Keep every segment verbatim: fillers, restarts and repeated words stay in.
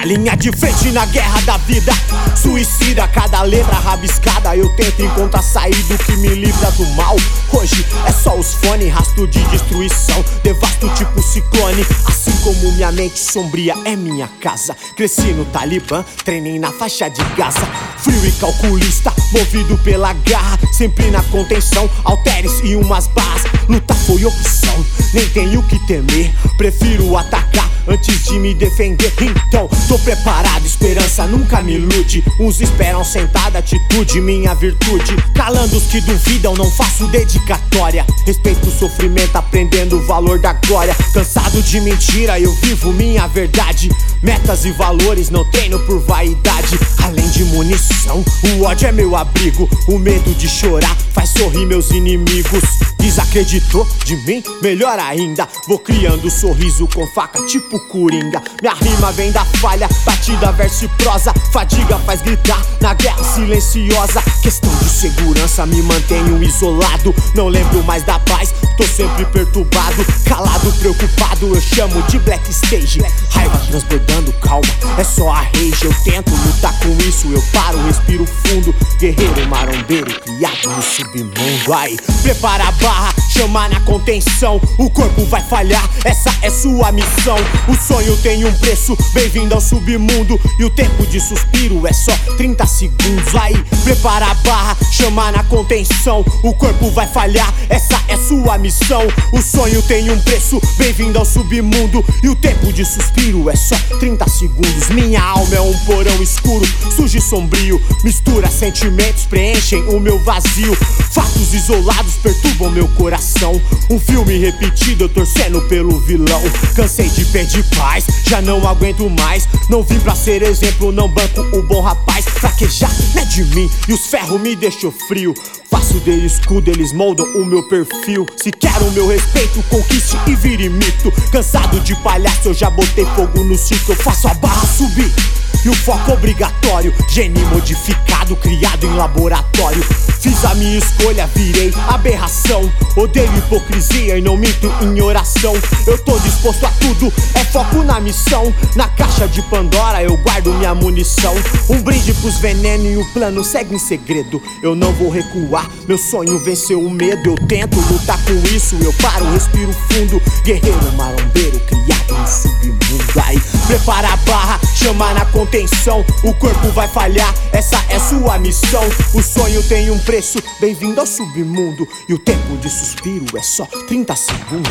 linha de frente na guerra da vida. Suicida, cada letra rabiscada. Eu tento encontrar saída do que me livra do mal. Hoje é só os fones, rastro de destruição. Devasto tipo ciclone. Assim como minha mente sombria é minha casa. Cresci no Talibã, treinei na faixa de Gaza. Frio e calculista, movido pela garra. Sempre na contenção, halteres e umas barras. Luta foi opção, nem tenho que temer. Prefiro atacar antes de me defender. Então, tô preparado, esperança nunca me ilude. Uns esperam sentada, atitude, minha virtude. Calando os que duvidam, não faço dedicatória. Respeito o sofrimento, aprendendo o valor da glória. Cansado de mentira, eu vivo minha verdade. Metas e valores, não treino por vaidade. Além de munição, o ódio é meu abrigo. O medo de chorar faz sorrir meus inimigos. Desacreditou de mim? Melhor ainda. Vou criando sorriso com faca tipo coringa. Minha rima vem da falha, batida, verso e prosa. Fadiga faz gritar na guerra silenciosa. Questão de segurança, me mantenho isolado. Não lembro mais da paz, tô sempre perturbado. Calado, preocupado, eu chamo de black stage. Raiva transbordando, calma, é só a rage. Eu tento lutar com isso, eu paro, respiro fundo. Guerreiro marombeiro, criado no submundo. Ai, prepara a barra, chama na contenção. O corpo vai falhar, essa é sua missão. O sonho tem um preço, bem-vindo ao submundo. E o tempo de suspiro é só trinta segundos. Aí, prepara a barra, chama na contenção. O corpo vai falhar, essa é sua missão. O sonho tem um preço, bem-vindo ao submundo. E o tempo de suspiro é só trinta segundos. Minha alma é um porão escuro, sujo e sombrio. Mistura sentimentos, preenchem o meu vazio. Fatos isolados perturbam meu coração. Um filme repetido, eu torcendo pelo vilão. Cansei de pedir paz, já não aguento mais. Não vim pra ser exemplo, não banco o bom rapaz. Fraquejar não é de mim e os ferros me deixam frio. Faço dele escudo, eles moldam o meu perfil. Se quer o meu respeito, conquiste e vire mito. Cansado de palhaço, eu já botei fogo no circo. Eu faço a barra subir e o foco obrigatório. Gene modificado, criado em laboratório. Fiz a minha escolha, virei aberração. Odeio hipocrisia e não minto em oração. Eu tô disposto a tudo, é foco na missão. Na caixa de Pandora eu guardo minha munição. Um brinde pros venenos e o plano segue em segredo. Eu não vou recuar, meu sonho venceu o medo. Eu tento lutar com isso, eu paro, respiro fundo. Guerreiro marombeiro, criado no submundo. Aí, prepara a barra, chama na contenção. O corpo vai falhar, essa é sua missão. O sonho tem um preço, bem-vindo ao submundo. E o tempo de suspiro é só trinta segundos.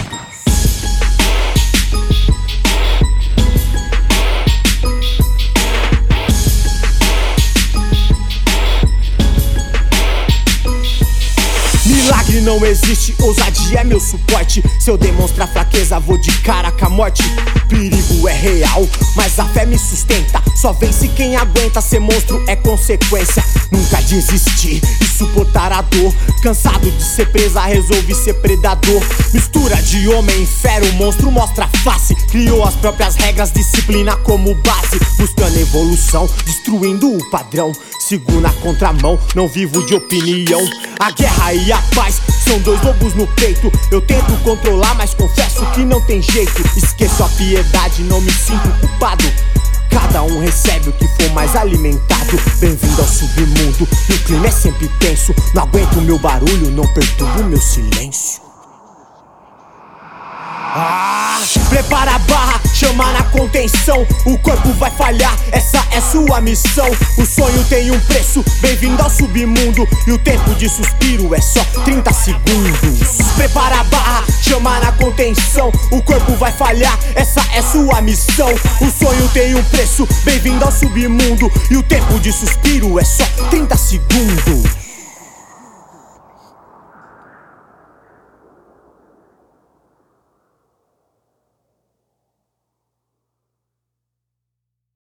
Milagre não existe, ousadia é meu suporte. Se eu demonstrar fraqueza, vou de cara com a morte. Perigo é real, mas a fé me sustenta. Só vence quem aguenta, ser monstro é consequência. Nunca desisti e suportar a dor. Cansado de ser presa, resolvi ser predador. Mistura de homem e fera, o monstro mostra a face. Criou as próprias regras, disciplina como base. Buscando evolução, destruindo o padrão. Sigo na contramão, não vivo de opinião. A guerra e a paz são dois lobos no peito. Eu tento controlar, mas confesso que não tem jeito. Esqueço a piedade, não me sinto culpado. Cada um recebe o que for mais alimentado. Bem-vindo ao submundo, e o clima é sempre tenso. Não aguento o meu barulho, não perturbo o meu silêncio. Ah, prepara a barra, chama na contenção. O corpo vai falhar, essa é sua missão. O sonho tem um preço, bem-vindo ao submundo. E o tempo de suspiro é só trinta segundos. Prepara a barra, chama na contenção. O corpo vai falhar, essa é sua missão. O sonho tem um preço, bem-vindo ao submundo. E o tempo de suspiro é só trinta segundos.